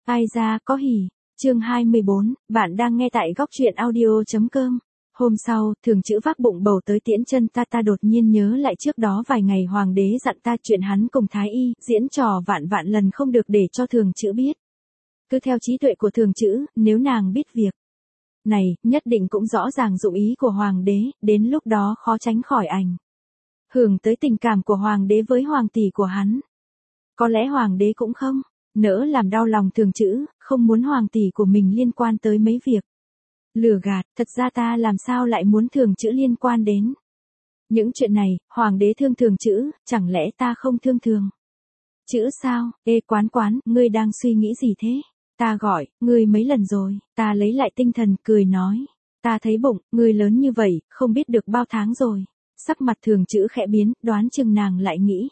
Ai ra có hỉ. Chương 24, bạn đang nghe tại góc truyện audio.com. Hôm sau, Thường Chữ vác bụng bầu tới tiễn chân ta đột nhiên nhớ lại trước đó vài ngày hoàng đế dặn ta chuyện hắn cùng Thái Y, diễn trò vạn vạn lần không được để cho Thường Chữ biết. Cứ theo trí tuệ của Thường Chữ, nếu nàng biết việc này, nhất định cũng rõ ràng dụng ý của hoàng đế, đến lúc đó khó tránh khỏi ảnh hưởng tới tình cảm của hoàng đế với hoàng tỷ của hắn. Có lẽ hoàng đế cũng không nỡ làm đau lòng Thường Chữ, không muốn hoàng tỷ của mình liên quan tới mấy việc lừa gạt, thật ra ta làm sao lại muốn Thường Chữ liên quan đến những chuyện này, hoàng đế thương Thường Chữ, chẳng lẽ ta không thương Thường Chữ sao? Ê Quán, ngươi đang suy nghĩ gì thế? Ta gọi, ngươi mấy lần rồi, ta lấy lại tinh thần, cười nói. Ta thấy bụng, ngươi lớn như vậy, không biết được bao tháng rồi. Sắc mặt Thường Chữ khẽ biến, đoán chừng nàng lại nghĩ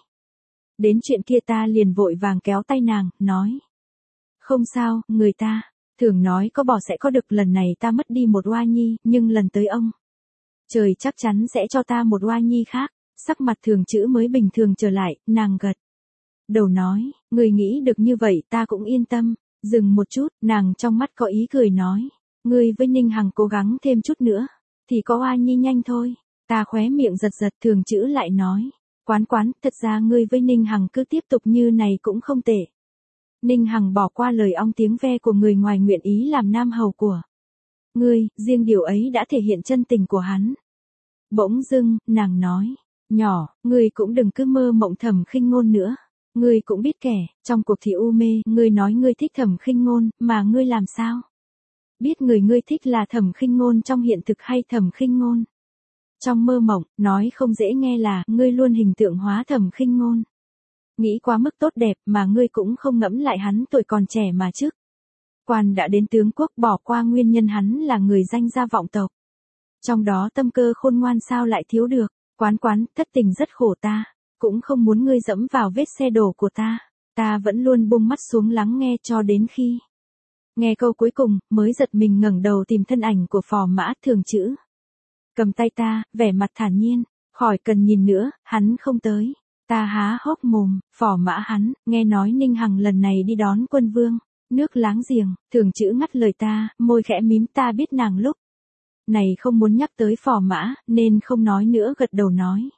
đến chuyện kia, ta liền vội vàng kéo tay nàng, nói. Không sao, người ta thường nói có bỏ sẽ có được, lần này ta mất đi một oa nhi, nhưng lần tới ông trời chắc chắn sẽ cho ta một oa nhi khác. Sắc mặt Thường Chữ mới bình thường trở lại, nàng gật đầu nói, người nghĩ được như vậy ta cũng yên tâm. Dừng một chút, nàng trong mắt có ý cười nói, ngươi với Ninh Hằng cố gắng thêm chút nữa, thì có oa nhi nhanh thôi. Ta khóe miệng giật, Thường Chữ lại nói, Quán, thật ra ngươi với Ninh Hằng cứ tiếp tục như này cũng không tệ. Ninh Hằng bỏ qua lời ong tiếng ve của người ngoài, nguyện ý làm nam hầu của ngươi, riêng điều ấy đã thể hiện chân tình của hắn. Bỗng dưng, nàng nói, nhỏ, ngươi cũng đừng cứ mơ mộng Thẩm Khinh Ngôn nữa. Ngươi cũng biết kẻ, trong cuộc thi u mê, ngươi nói ngươi thích Thẩm Khinh Ngôn, mà ngươi làm sao biết người ngươi thích là Thẩm Khinh Ngôn trong hiện thực hay Thẩm Khinh Ngôn trong mơ mộng? Nói không dễ nghe là, ngươi luôn hình tượng hóa Thẩm Khinh Ngôn. Nghĩ quá mức tốt đẹp mà ngươi cũng không ngẫm lại hắn tuổi còn trẻ mà chức quan đã đến tướng quốc, bỏ qua nguyên nhân hắn là người danh gia vọng tộc. Trong đó tâm cơ khôn ngoan sao lại thiếu được? Quán, thất tình rất khổ, ta cũng không muốn ngươi dẫm vào vết xe đổ của ta. Ta vẫn luôn buông mắt xuống lắng nghe cho đến khi nghe câu cuối cùng, mới giật mình ngẩng đầu tìm thân ảnh của Phò Mã. Thường Chữ cầm tay ta, vẻ mặt thản nhiên, khỏi cần nhìn nữa, hắn không tới. Ta há hốc mồm, Phò Mã hắn, nghe nói Ninh Hằng lần này đi đón quân vương nước láng giềng. Thường Chữ ngắt lời ta, môi khẽ mím, ta biết nàng lúc này không muốn nhắc tới Phò Mã, nên không nói nữa, gật đầu nói.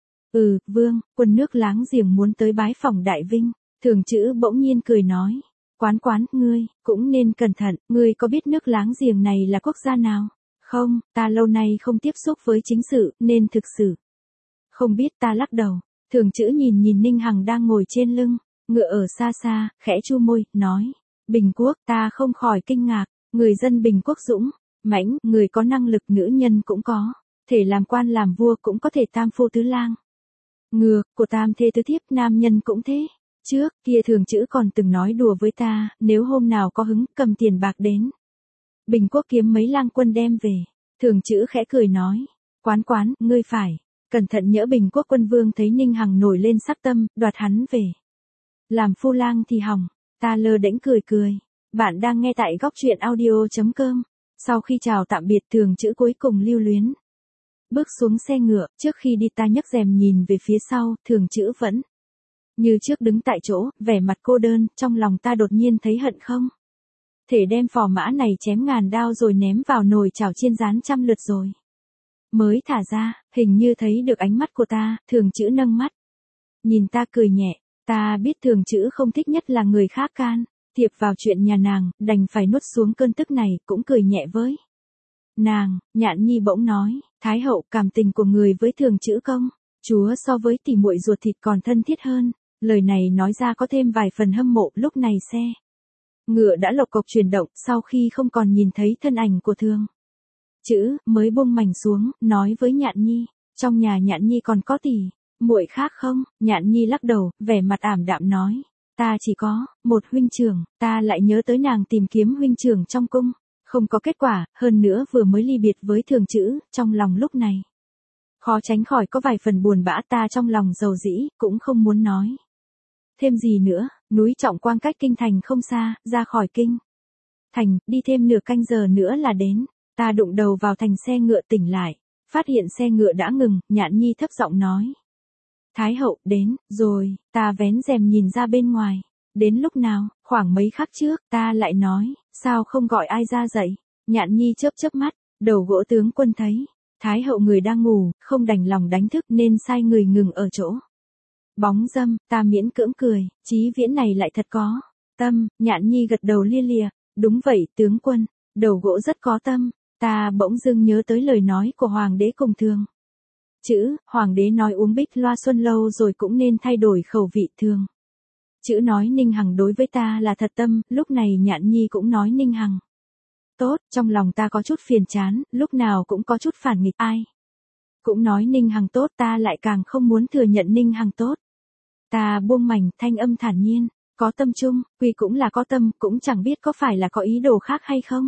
Vương, quân nước láng giềng muốn tới bái phỏng Đại Vinh. Thường Chữ bỗng nhiên cười nói, Quán, ngươi cũng nên cẩn thận, ngươi có biết nước láng giềng này là quốc gia nào không? Ta lâu nay không tiếp xúc với chính sự, nên thực sự không biết. Ta lắc đầu. Thường Chữ nhìn Ninh Hằng đang ngồi trên lưng ngựa ở xa, khẽ chu môi, nói, Bình Quốc. Ta không khỏi kinh ngạc, người dân Bình Quốc dũng mãnh, người có năng lực, nữ nhân cũng có thể làm quan làm vua, cũng có thể tam phu tứ lang ngược của tam thê tứ thiếp, nam nhân cũng thế. Trước kia Thường Chữ còn từng nói đùa với ta, nếu hôm nào có hứng, cầm tiền bạc đến Bình Quốc kiếm mấy lang quân đem về. Thường Chữ khẽ cười nói, Quán, ngươi phải cẩn thận, nhỡ Bình Quốc quân vương thấy Ninh Hằng nổi lên sắc tâm, đoạt hắn về làm phu lang thì hỏng. Ta lơ đễnh cười. Bạn đang nghe tại góc truyện audio.com. Sau khi chào tạm biệt, Thường Chữ cuối cùng lưu luyến bước xuống xe ngựa. Trước khi đi ta nhấc rèm nhìn về phía sau, Thường Chữ vẫn như trước đứng tại chỗ, vẻ mặt cô đơn. Trong lòng ta đột nhiên thấy hận không thể đem Phò Mã này chém ngàn đao rồi ném vào nồi chảo chiên rán trăm lượt rồi mới thả ra. Hình như thấy được ánh mắt của ta, Thường Chữ nâng mắt nhìn ta, cười nhẹ. Ta biết Thường Chữ không thích nhất là người khác can thiệp vào chuyện nhà nàng, đành phải nuốt xuống cơn tức này, cũng cười nhẹ với nàng. Nhạn Nhi bỗng nói, Thái hậu, cảm tình của người với Thường Chữ công chúa so với tỷ muội ruột thịt còn thân thiết hơn. Lời này nói ra có thêm vài phần hâm mộ. Lúc này xe ngựa đã lộc cộc chuyển động, sau khi không còn nhìn thấy thân ảnh của Thường Chữ, mới buông mảnh xuống, nói với Nhạn Nhi, trong nhà Nhạn Nhi còn có tỷ muội khác không? Nhạn Nhi lắc đầu, vẻ mặt ảm đạm nói, ta chỉ có một huynh trưởng. Ta lại nhớ tới nàng tìm kiếm huynh trưởng trong cung, không có kết quả, hơn nữa vừa mới ly biệt với Thường Chữ, trong lòng lúc này khó tránh khỏi có vài phần buồn bã. Ta trong lòng dầu dĩ, cũng không muốn nói thêm gì nữa. Núi Trọng Quang cách kinh thành không xa, ra khỏi kinh thành, đi thêm nửa canh giờ nữa là đến. Ta đụng đầu vào thành xe ngựa, tỉnh lại, phát hiện xe ngựa đã ngừng. Nhạn Nhi thấp giọng nói, Thái hậu đến rồi. Ta vén rèm nhìn ra bên ngoài, Đến lúc nào, khoảng mấy khắc trước, ta lại nói, sao không gọi ai ra dậy. Nhạn Nhi chớp chớp mắt, đầu gỗ tướng quân thấy, Thái hậu người đang ngủ, không đành lòng đánh thức nên sai người ngừng ở chỗ. Bóng dâm, ta miễn cưỡng cười, Chí Viễn này lại thật có tâm. Nhạn Nhi gật đầu lia lịa, đúng vậy tướng quân, đầu gỗ rất có tâm. Ta bỗng dưng nhớ tới lời nói của hoàng đế cùng thường. Hoàng đế nói uống Bích Loa Xuân lâu rồi cũng nên thay đổi khẩu vị thường. Nói Ninh Hằng đối với ta là thật tâm, lúc này Nhạn Nhi cũng nói Ninh Hằng tốt, trong lòng ta có chút phiền chán, lúc nào cũng có chút phản nghịch, ai cũng nói Ninh Hằng tốt, ta lại càng không muốn thừa nhận Ninh Hằng tốt. Ta buông mảnh, thanh âm thản nhiên, có tâm chung, quy cũng là có tâm, cũng chẳng biết có phải là có ý đồ khác hay không.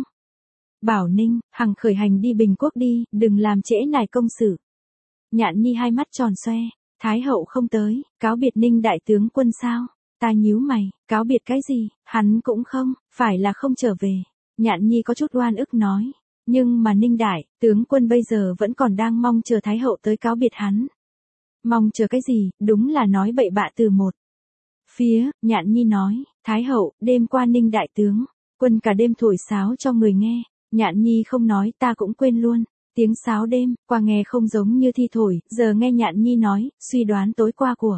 Bảo Ninh Hằng khởi hành đi Bình Quốc đi, đừng làm trễ nải công sự. Nhạn Nhi hai mắt tròn xoe, Thái hậu không tới, cáo biệt Ninh đại tướng quân sao? Ta nhíu mày, cáo biệt cái gì, hắn cũng không, phải là không trở về. Nhạn Nhi có chút oan ức nói, nhưng mà Ninh đại tướng quân bây giờ vẫn còn đang mong chờ Thái hậu tới cáo biệt hắn. Mong chờ cái gì, đúng là nói bậy bạ từ một phía. Nhạn Nhi nói, Thái hậu, đêm qua Ninh đại tướng quân cả đêm thổi sáo cho người nghe. Nhạn Nhi không nói, ta cũng quên luôn. Tiếng sáo đêm, qua nghe không giống như thi thổi, giờ nghe Nhạn Nhi nói, suy đoán tối qua của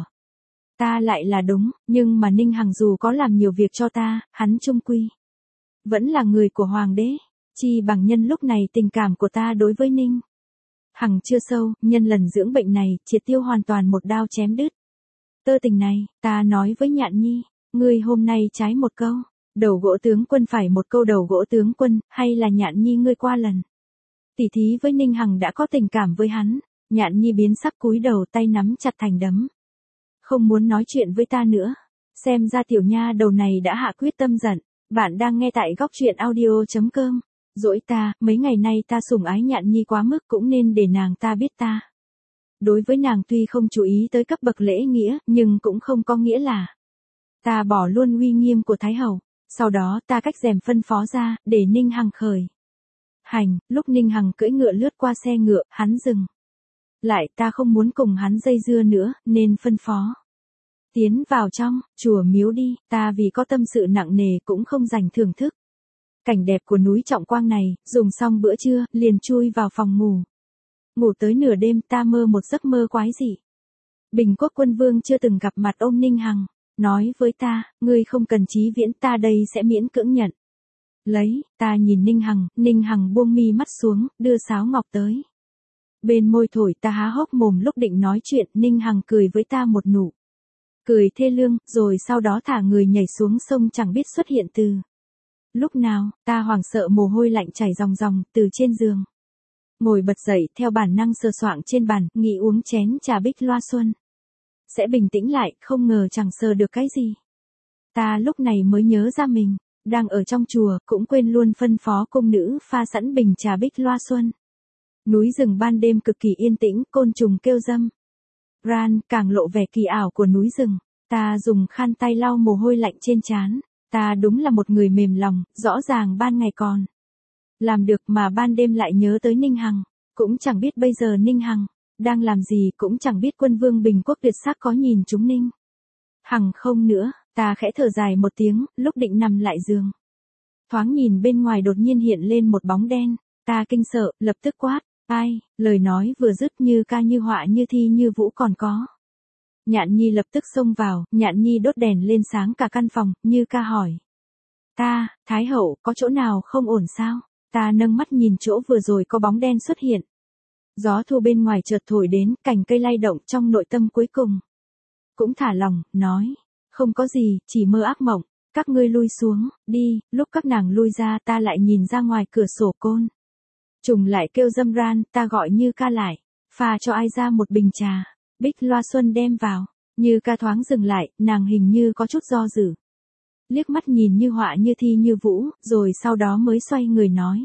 ta lại là đúng, nhưng mà Ninh Hằng dù có làm nhiều việc cho ta, hắn chung quy vẫn là người của hoàng đế, chi bằng nhân lúc này tình cảm của ta đối với Ninh Hằng chưa sâu, nhân lần dưỡng bệnh này, triệt tiêu hoàn toàn một đao chém đứt. Tơ tình này, ta nói với Nhạn Nhi, ngươi hôm nay trái một câu, đầu gỗ tướng quân phải một câu đầu gỗ tướng quân, hay là Nhạn Nhi ngươi qua lần tỉ thí với Ninh Hằng đã có tình cảm với hắn. Nhạn Nhi biến sắc cúi đầu, tay nắm chặt thành đấm. Không muốn nói chuyện với ta nữa. Xem ra tiểu nha đầu này đã hạ quyết tâm giận. Bạn đang nghe tại góc truyện audio.com. Dỗi ta, mấy ngày nay ta sủng ái Nhạn Nhi quá mức, cũng nên để nàng ta biết ta đối với nàng tuy không chú ý tới cấp bậc lễ nghĩa, nhưng cũng không có nghĩa là ta bỏ luôn uy nghiêm của Thái hậu. Sau đó ta cách rèm phân phó ra, để Ninh Hằng khởi hành. Lúc Ninh Hằng cưỡi ngựa lướt qua xe ngựa, hắn dừng lại, ta không muốn cùng hắn dây dưa nữa, nên phân phó tiến vào trong chùa miếu đi. Ta vì có tâm sự nặng nề cũng không dành thưởng thức cảnh đẹp của núi Trọng Quang này. Dùng xong bữa trưa, liền chui vào phòng ngủ. Ngủ tới nửa đêm, ta mơ một giấc mơ quái dị. Bình Quốc quân vương chưa từng gặp mặt ôm Ninh Hằng, nói với ta, ngươi không cần Chí Viễn, ta đây sẽ miễn cưỡng nhận lấy. Ta nhìn Ninh Hằng buông mi mắt xuống, đưa sáo ngọc tới bên môi thổi. Ta há hốc mồm lúc định nói chuyện, Ninh Hằng cười với ta một nụ cười thê lương, rồi sau đó thả người nhảy xuống sông, chẳng biết xuất hiện từ lúc nào. Ta hoảng sợ, mồ hôi lạnh chảy ròng ròng, từ trên giường ngồi bật dậy, theo bản năng sờ soạng trên bàn, nghĩ uống chén trà Bích Loa Xuân sẽ bình tĩnh lại, không ngờ chẳng sờ được cái gì. Ta lúc này mới nhớ ra mình đang ở trong chùa, cũng quên luôn phân phó cung nữ pha sẵn bình trà Bích Loa Xuân. Núi rừng ban đêm cực kỳ yên tĩnh, côn trùng kêu râm ran, càng lộ vẻ kỳ ảo của núi rừng. Ta dùng khăn tay lau mồ hôi lạnh trên trán. Ta đúng là một người mềm lòng, rõ ràng ban ngày còn làm được, mà ban đêm lại nhớ tới Ninh Hằng. Cũng chẳng biết bây giờ Ninh Hằng đang làm gì, cũng chẳng biết quân vương Bình Quốc tuyệt sắc có nhìn chúng Ninh Hằng không nữa. Ta khẽ thở dài một tiếng, lúc định nằm lại giường, thoáng nhìn bên ngoài đột nhiên hiện lên một bóng đen. Ta kinh sợ, lập tức quát, ai? Lời nói vừa dứt, như ca như họa như thi như vũ còn có. Nhạn Nhi lập tức xông vào. Nhạn Nhi đốt đèn lên sáng cả căn phòng. Như ca hỏi ta, Thái hậu, có chỗ nào không ổn sao? Ta nâng mắt nhìn chỗ vừa rồi có bóng đen xuất hiện. Gió thu bên ngoài chợt thổi đến, cành cây lay động, trong nội tâm cuối cùng cũng thả lòng, nói, không có gì, chỉ mơ ác mộng. Các ngươi lui xuống đi. Lúc các nàng lui ra, ta lại nhìn ra ngoài cửa sổ, côn trùng lại kêu râm ran. Ta gọi Như ca lại, pha cho ai ra một bình trà Bích Loa Xuân đem vào. Như ca thoáng dừng lại, nàng hình như có chút do dự, liếc mắt nhìn như họa như thi như vũ, rồi sau đó mới xoay người nói,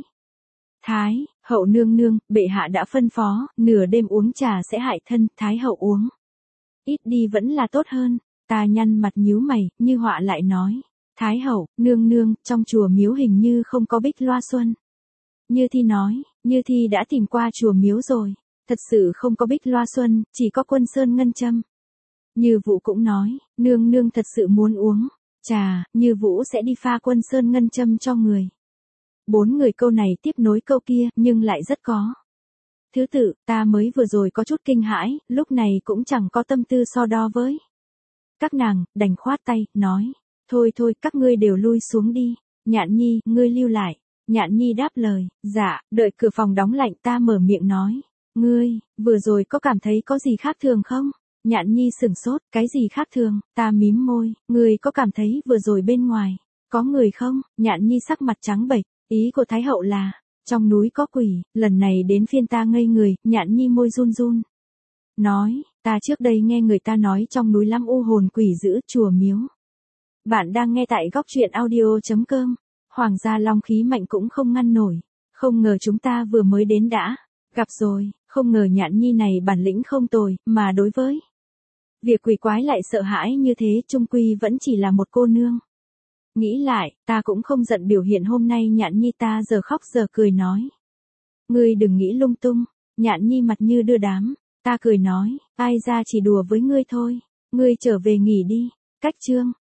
Thái hậu nương nương, bệ hạ đã phân phó, nửa đêm uống trà sẽ hại thân, Thái hậu uống ít đi vẫn là tốt hơn. Ta nhăn mặt nhíu mày. Như họa lại nói, Thái hậu nương nương, trong chùa miếu hình như không có Bích Loa Xuân. Như thi nói, Như thi đã tìm qua chùa miếu rồi, thật sự không có Bích Loa Xuân, chỉ có Quân Sơn Ngân Châm. Như Vũ cũng nói, nương nương thật sự muốn uống, Chà, Như Vũ sẽ đi pha quân sơn ngân châm cho người. 4 người câu này tiếp nối câu kia, nhưng lại rất có thứ tự, ta mới vừa rồi có chút kinh hãi, lúc này cũng chẳng có tâm tư so đo với các nàng, đành khoát tay, nói, thôi thôi, các ngươi đều lui xuống đi, Nhạn Nhi, ngươi lưu lại. Nhạn Nhi đáp lời, dạ, đợi cửa phòng đóng lạnh ta mở miệng nói, ngươi, vừa rồi có cảm thấy có gì khác thường không? Nhạn Nhi sửng sốt, cái gì khác thường, ta mím môi, ngươi có cảm thấy vừa rồi bên ngoài, có người không? Nhạn Nhi sắc mặt trắng bệch, ý của Thái hậu là, trong núi có quỷ, lần này đến phiên ta ngây người, Nhạn Nhi môi run run. Nói, ta trước đây nghe người ta nói trong núi lắm u hồn quỷ dữ, chùa miếu. Bạn đang nghe tại góc truyện audio.com. Hoàng gia long khí mạnh cũng không ngăn nổi. Không ngờ chúng ta vừa mới đến đã gặp rồi, không ngờ Nhạn Nhi này bản lĩnh không tồi, mà đối với việc quỷ quái lại sợ hãi như thế, chung quy vẫn chỉ là một cô nương. Nghĩ lại, ta cũng không giận biểu hiện hôm nay Nhạn Nhi, ta giờ khóc giờ cười nói. Ngươi đừng nghĩ lung tung. Nhạn Nhi mặt như đưa đám, ta cười nói, ai ra chỉ đùa với ngươi thôi, ngươi trở về nghỉ đi. Cách chương